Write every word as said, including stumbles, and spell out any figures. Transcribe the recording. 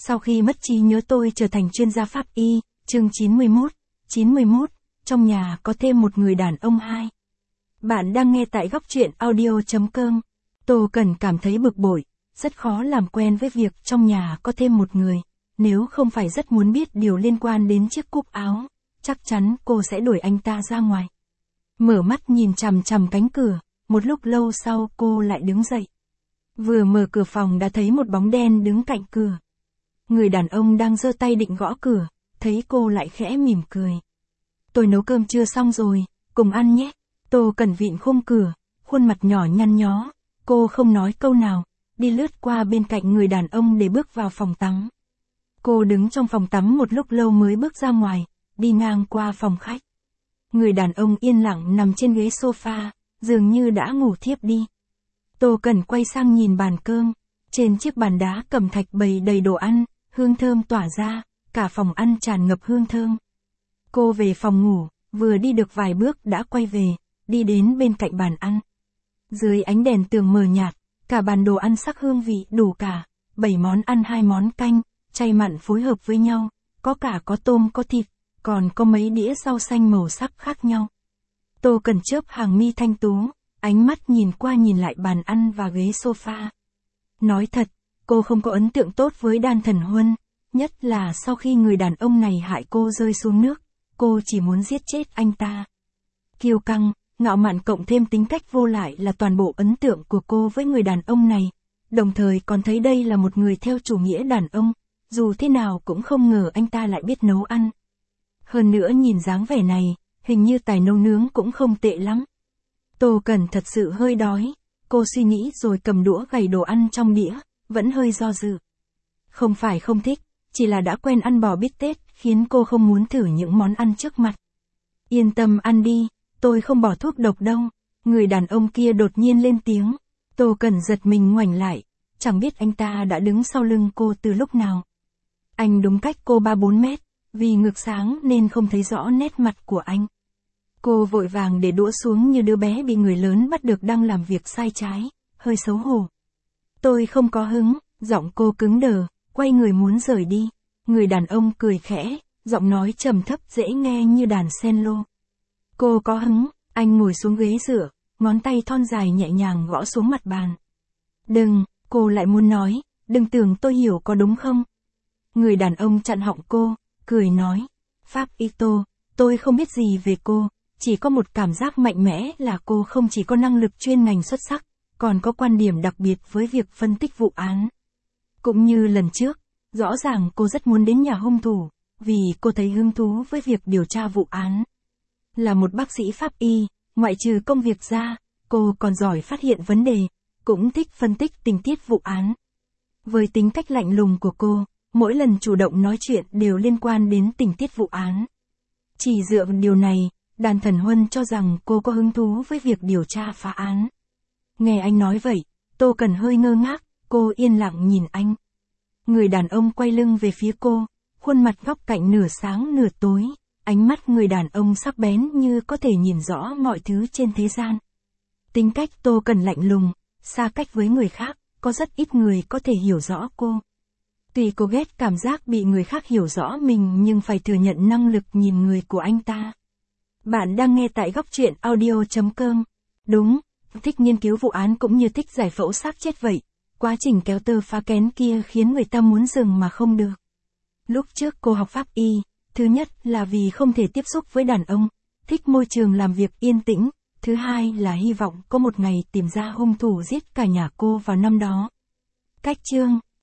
Sau khi mất trí nhớ tôi trở thành chuyên gia pháp y, chương chín mươi mốt, chín mươi mốt, trong nhà có thêm một người đàn ông hai. Bạn đang nghe tại góc truyện audio.com. Tô Cần cảm thấy bực bội, rất khó làm quen với việc trong nhà có thêm một người. Nếu không phải rất muốn biết điều liên quan đến chiếc cúc áo, chắc chắn cô sẽ đuổi anh ta ra ngoài. Mở mắt nhìn chằm chằm cánh cửa, một lúc lâu sau cô lại đứng dậy. Vừa mở cửa phòng đã thấy một bóng đen đứng cạnh cửa. Người đàn ông đang giơ tay định gõ cửa, thấy cô lại khẽ mỉm cười. Tôi nấu cơm chưa xong rồi, cùng ăn nhé. Tô Cần vịn khung cửa, khuôn mặt nhỏ nhăn nhó, cô không nói câu nào, đi lướt qua bên cạnh người đàn ông để bước vào phòng tắm. Cô đứng trong phòng tắm một lúc lâu mới bước ra ngoài, đi ngang qua phòng khách. Người đàn ông yên lặng nằm trên ghế sofa, dường như đã ngủ thiếp đi. Tô Cần quay sang nhìn bàn cơm, trên chiếc bàn đá cẩm thạch bày đầy đồ ăn, hương thơm tỏa ra, cả phòng ăn tràn ngập hương thơm. Cô về phòng ngủ, vừa đi được vài bước đã quay về, đi đến bên cạnh bàn ăn. Dưới ánh đèn tường mờ nhạt, cả bàn đồ ăn sắc hương vị đủ cả, bảy món ăn hai món canh, chay mặn phối hợp với nhau, có cả có tôm có thịt, còn có mấy đĩa rau xanh màu sắc khác nhau. Tô Cần chớp hàng mi thanh tú, ánh mắt nhìn qua nhìn lại bàn ăn và ghế sofa. Nói thật, cô không có ấn tượng tốt với Đan Thần Huân, nhất là sau khi người đàn ông này hại cô rơi xuống nước, cô chỉ muốn giết chết anh ta. Kiêu căng, ngạo mạn cộng thêm tính cách vô lại là toàn bộ ấn tượng của cô với người đàn ông này, đồng thời còn thấy đây là một người theo chủ nghĩa đàn ông, dù thế nào cũng không ngờ anh ta lại biết nấu ăn. Hơn nữa nhìn dáng vẻ này, hình như tài nấu nướng cũng không tệ lắm. Tô Cần thật sự hơi đói, cô suy nghĩ rồi cầm đũa gảy đồ ăn trong đĩa, vẫn hơi do dự. Không phải không thích, chỉ là đã quen ăn bò bít tết, khiến cô không muốn thử những món ăn trước mặt. Yên tâm ăn đi, tôi không bỏ thuốc độc đâu. Người đàn ông kia đột nhiên lên tiếng. Tô Cần giật mình ngoảnh lại, chẳng biết anh ta đã đứng sau lưng cô từ lúc nào. Anh đúng cách cô ba bốn mét, vì ngực sáng nên không thấy rõ nét mặt của anh. Cô vội vàng để đũa xuống như đứa bé bị người lớn bắt được đang làm việc sai trái, hơi xấu hổ. Tôi không có hứng, giọng cô cứng đờ, quay người muốn rời đi. Người đàn ông cười khẽ, giọng nói trầm thấp dễ nghe như đàn cello. Cô có hứng, anh ngồi xuống ghế dựa, ngón tay thon dài nhẹ nhàng gõ xuống mặt bàn. Đừng, cô lại muốn nói, đừng tưởng tôi hiểu có đúng không? Người đàn ông chặn họng cô, cười nói, Pháp y Tô, tôi không biết gì về cô, chỉ có một cảm giác mạnh mẽ là cô không chỉ có năng lực chuyên ngành xuất sắc, còn có quan điểm đặc biệt với việc phân tích vụ án. Cũng như lần trước, rõ ràng cô rất muốn đến nhà hung thủ, vì cô thấy hứng thú với việc điều tra vụ án. Là một bác sĩ pháp y, ngoại trừ công việc ra, cô còn giỏi phát hiện vấn đề, cũng thích phân tích tình tiết vụ án. Với tính cách lạnh lùng của cô, mỗi lần chủ động nói chuyện đều liên quan đến tình tiết vụ án. Chỉ dựa vào điều này, Đan Thần Huân cho rằng cô có hứng thú với việc điều tra phá án. Nghe anh nói vậy, Tô Cần hơi ngơ ngác, cô yên lặng nhìn anh. Người đàn ông quay lưng về phía cô, khuôn mặt góc cạnh nửa sáng nửa tối, ánh mắt người đàn ông sắc bén như có thể nhìn rõ mọi thứ trên thế gian. Tính cách Tô Cần lạnh lùng, xa cách với người khác, có rất ít người có thể hiểu rõ cô. Tuy cô ghét cảm giác bị người khác hiểu rõ mình nhưng phải thừa nhận năng lực nhìn người của anh ta. Bạn đang nghe tại góc truyện audio.com. Đúng, thích nghiên cứu vụ án cũng như thích giải phẫu xác chết vậy. Quá trình kéo tơ phá kén kia khiến người ta muốn dừng mà không được. Lúc trước cô học pháp y, thứ nhất là vì không thể tiếp xúc với đàn ông, thích môi trường làm việc yên tĩnh, thứ hai là hy vọng có một ngày tìm ra hung thủ giết cả nhà cô vào năm đó. Cách chương